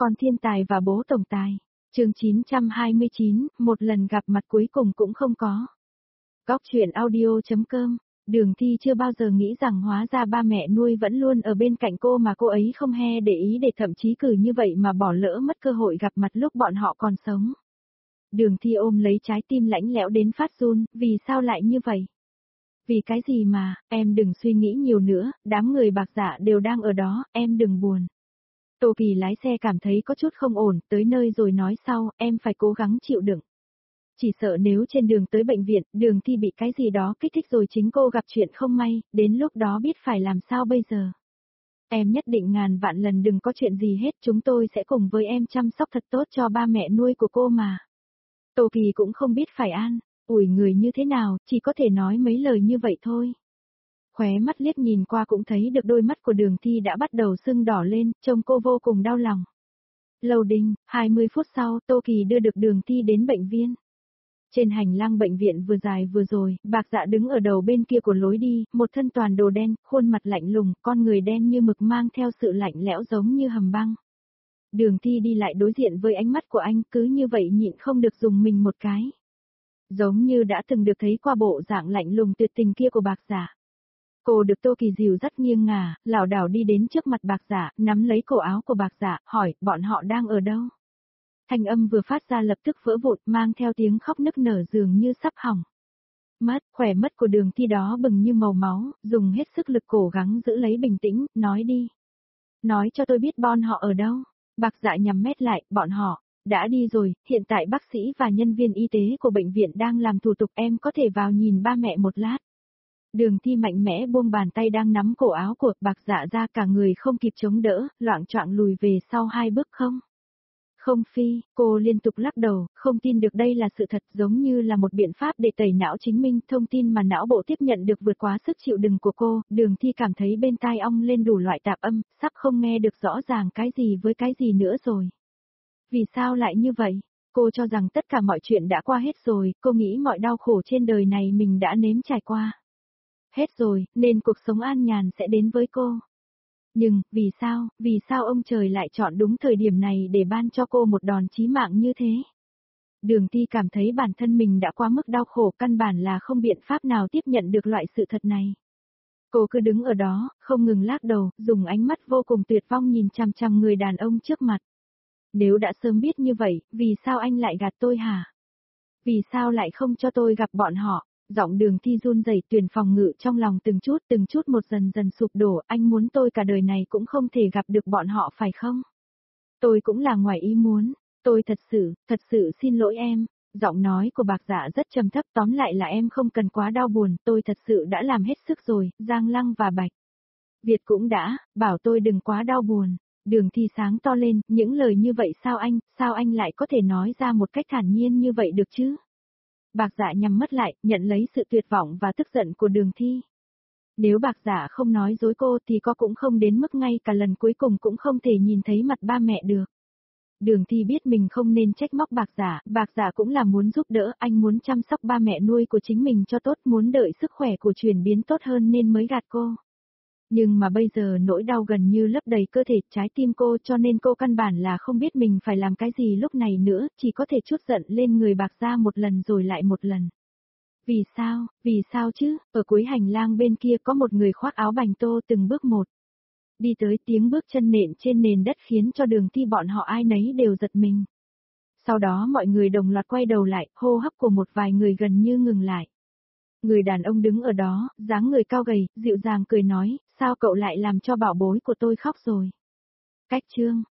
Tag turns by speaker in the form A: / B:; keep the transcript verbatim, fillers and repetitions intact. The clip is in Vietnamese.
A: Con thiên tài và bố tổng tài. Chương chín trăm hai mươi chín, một lần gặp mặt cuối cùng cũng không có. Góc truyện audio.com. Đường Thi chưa bao giờ nghĩ rằng hóa ra ba mẹ nuôi vẫn luôn ở bên cạnh cô mà cô ấy không hề để ý, để thậm chí cử như vậy mà bỏ lỡ mất cơ hội gặp mặt lúc bọn họ còn sống. Đường Thi ôm lấy trái tim lạnh lẽo đến phát run, vì sao lại như vậy? Vì cái gì mà, em đừng suy nghĩ nhiều nữa, đám người bạc dạ đều đang ở đó, em đừng buồn. Tô Kỳ lái xe cảm thấy có chút không ổn, tới nơi rồi nói sau, em phải cố gắng chịu đựng. Chỉ sợ nếu trên đường tới bệnh viện, Đường Thi bị cái gì đó kích thích rồi chính cô gặp chuyện không may, đến lúc đó biết phải làm sao bây giờ. Em nhất định ngàn vạn lần đừng có chuyện gì hết, chúng tôi sẽ cùng với em chăm sóc thật tốt cho ba mẹ nuôi của cô mà. Tô Kỳ cũng không biết phải an ủi người như thế nào, chỉ có thể nói mấy lời như vậy thôi. Khóe mắt liếc nhìn qua cũng thấy được đôi mắt của Đường Thi đã bắt đầu sưng đỏ lên, trông cô vô cùng đau lòng. Loading, hai mươi phút sau, Tô Kỳ đưa được Đường Thi đến bệnh viện. Trên hành lang bệnh viện vừa dài vừa rồi, bạc dạ đứng ở đầu bên kia của lối đi, một thân toàn đồ đen, khuôn mặt lạnh lùng, con người đen như mực mang theo sự lạnh lẽo giống như hầm băng. Đường Thi đi lại đối diện với ánh mắt của anh, cứ như vậy nhịn không được dùng mình một cái. Giống như đã từng được thấy qua bộ dạng lạnh lùng tuyệt tình kia của bạc dạ. Cô được Tô Kỳ dìu dắt nghiêng ngả, lảo đảo đi đến trước mặt bạc dạ, nắm lấy cổ áo của bạc dạ, hỏi, bọn họ đang ở đâu? Thanh âm vừa phát ra lập tức vỡ vụn, mang theo tiếng khóc nức nở dường như sắp hỏng. Mắt, khỏe mắt của Đường Thi đó bừng như màu máu, dùng hết sức lực cố gắng giữ lấy bình tĩnh, nói đi. Nói cho tôi biết bọn họ ở đâu. Bạc dạ nhắm mét lại, bọn họ đã đi rồi, hiện tại bác sĩ và nhân viên y tế của bệnh viện đang làm thủ tục, em có thể vào nhìn ba mẹ một lát. Đường Thi mạnh mẽ buông bàn tay đang nắm cổ áo của bạc dạ ra, cả người không kịp chống đỡ, loạng choạng lùi về sau hai bước. Không. Không Phi, cô liên tục lắc đầu, không tin được đây là sự thật, giống như là một biện pháp để tẩy não chính mình, thông tin mà não bộ tiếp nhận được vượt quá sức chịu đựng của cô. Đường Thi cảm thấy bên tai ong lên đủ loại tạp âm, sắp không nghe được rõ ràng cái gì với cái gì nữa rồi. Vì sao lại như vậy? Cô cho rằng tất cả mọi chuyện đã qua hết rồi, cô nghĩ mọi đau khổ trên đời này mình đã nếm trải qua. Hết rồi, nên cuộc sống an nhàn sẽ đến với cô. Nhưng, vì sao, vì sao ông trời lại chọn đúng thời điểm này để ban cho cô một đòn chí mạng như thế? Đường Thi cảm thấy bản thân mình đã quá mức đau khổ, căn bản là không biện pháp nào tiếp nhận được loại sự thật này. Cô cứ đứng ở đó, không ngừng lắc đầu, dùng ánh mắt vô cùng tuyệt vọng nhìn chằm chằm người đàn ông trước mặt. Nếu đã sớm biết như vậy, vì sao anh lại gạt tôi hả? Vì sao lại không cho tôi gặp bọn họ? Giọng Đường Thi run rẩy, tuyển phòng ngự trong lòng từng chút từng chút một dần dần sụp đổ, anh muốn tôi cả đời này cũng không thể gặp được bọn họ phải không? Tôi cũng là ngoài ý muốn, tôi thật sự, thật sự xin lỗi em. Giọng nói của bạc dạ rất trầm thấp, tóm lại là em không cần quá đau buồn, tôi thật sự đã làm hết sức rồi. Giang Lăng và Bạch Việt cũng đã, bảo tôi đừng quá đau buồn. Đường Thi sáng to lên, những lời như vậy sao anh, sao anh lại có thể nói ra một cách thản nhiên như vậy được chứ? Bạc dạ nhắm mắt lại, nhận lấy sự tuyệt vọng và tức giận của Đường Thi. Nếu bạc dạ không nói dối cô thì có cũng không đến mức ngay cả lần cuối cùng cũng không thể nhìn thấy mặt ba mẹ được. Đường Thi biết mình không nên trách móc bạc dạ, bạc dạ cũng là muốn giúp đỡ, anh muốn chăm sóc ba mẹ nuôi của chính mình cho tốt, muốn đợi sức khỏe của chuyển biến tốt hơn nên mới gạt cô. Nhưng mà bây giờ nỗi đau gần như lấp đầy cơ thể, trái tim cô, cho nên cô căn bản là không biết mình phải làm cái gì lúc này nữa, chỉ có thể trút giận lên người bạc dạ một lần rồi lại một lần. Vì sao, vì sao chứ? Ở cuối hành lang bên kia có một người khoác áo bành tô từng bước một. Đi tới, tiếng bước chân nện trên nền đất khiến cho Đường Thi bọn họ ai nấy đều giật mình. Sau đó mọi người đồng loạt quay đầu lại, hô hấp của một vài người gần như ngừng lại. Người đàn ông đứng ở đó, dáng người cao gầy, dịu dàng cười nói, sao cậu lại làm cho bảo bối của tôi khóc rồi? Cách chương,